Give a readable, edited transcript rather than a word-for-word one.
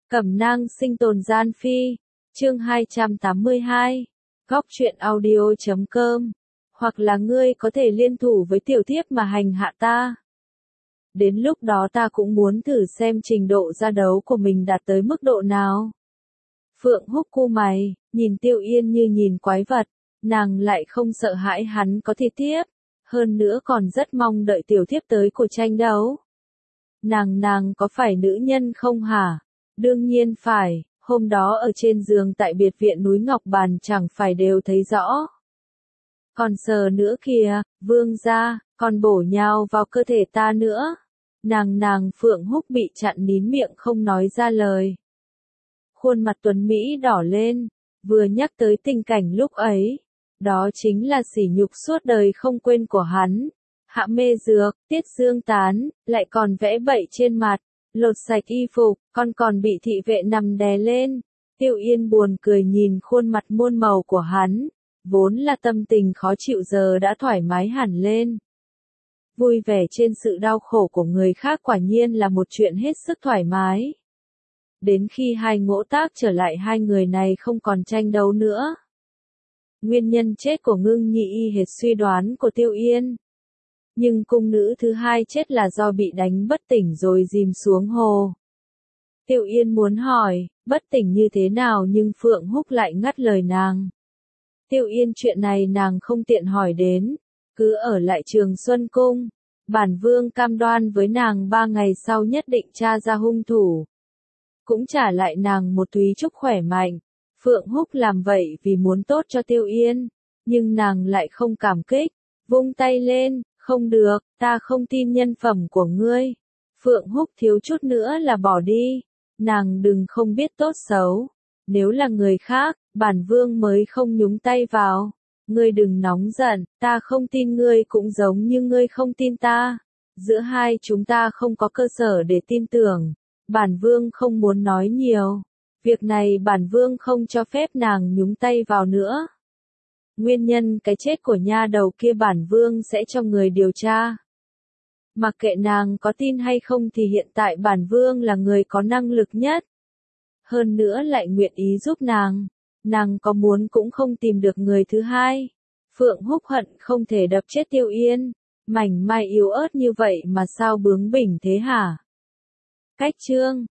Cẩm nang sinh tồn gian phi. Chương 282. Góc truyện audio.com. Hoặc là ngươi có thể liên thủ với tiểu thiếp mà hành hạ ta. Đến lúc đó ta cũng muốn thử xem trình độ ra đấu của mình đạt tới mức độ nào. Phượng Húc cau mày, nhìn Tiêu Yên như nhìn quái vật, nàng lại không sợ hãi hắn có thi thiếp, hơn nữa còn rất mong đợi tiểu thiếp tới cuộc tranh đấu. Nàng có phải nữ nhân không hả? Đương nhiên phải, hôm đó ở trên giường tại biệt viện núi Ngọc Bàn chẳng phải đều thấy rõ. Còn sờ nữa kìa, vương gia, còn bổ nhào vào cơ thể ta nữa. Nàng Phượng Húc bị chặn nín miệng không nói ra lời. Khuôn mặt tuấn Mỹ đỏ lên, vừa nhắc tới tình cảnh lúc ấy. Đó chính là sỉ nhục suốt đời không quên của hắn. Hạ mê dược, tiết dương tán, lại còn vẽ bậy trên mặt, lột sạch y phục, còn bị thị vệ nằm đè lên. Tiêu Yên buồn cười nhìn khuôn mặt muôn màu của hắn, vốn là tâm tình khó chịu giờ đã thoải mái hẳn lên. Vui vẻ trên sự đau khổ của người khác quả nhiên là một chuyện hết sức thoải mái. Đến khi hai ngỗ tác trở lại hai người này không còn tranh đấu nữa. Nguyên nhân chết của Ngưng Nhị y hệt suy đoán của Tiêu Yên. Nhưng cung nữ thứ hai chết là do bị đánh bất tỉnh rồi dìm xuống hồ. Tiêu Yên muốn hỏi, bất tỉnh như thế nào nhưng Phượng Húc lại ngắt lời nàng. Tiêu Yên chuyện này nàng không tiện hỏi đến, cứ ở lại Trường Xuân Cung. Bản vương cam đoan với nàng 3 ngày sau nhất định tra ra hung thủ. Cũng trả lại nàng một Thúy Trúc khỏe mạnh. Phượng Húc làm vậy vì muốn tốt cho Tiêu Yên, nhưng nàng lại không cảm kích, vung tay lên, không được, ta không tin nhân phẩm của ngươi. Phượng Húc thiếu chút nữa là bỏ đi, nàng đừng không biết tốt xấu, nếu là người khác, bản vương mới không nhúng tay vào. Ngươi đừng nóng giận, ta không tin ngươi cũng giống như ngươi không tin ta. Giữa hai chúng ta không có cơ sở để tin tưởng, bản vương không muốn nói nhiều. Việc này bản vương không cho phép nàng nhúng tay vào nữa. Nguyên nhân cái chết của nha đầu kia bản vương sẽ cho người điều tra. Mặc kệ nàng có tin hay không thì hiện tại bản vương là người có năng lực nhất. Hơn nữa lại nguyện ý giúp nàng. Nàng có muốn cũng không tìm được người thứ hai. Phượng Húc hận không thể đập chết Tiêu Yên. Mảnh mai yếu ớt như vậy mà sao bướng bỉnh thế hả? Cách chương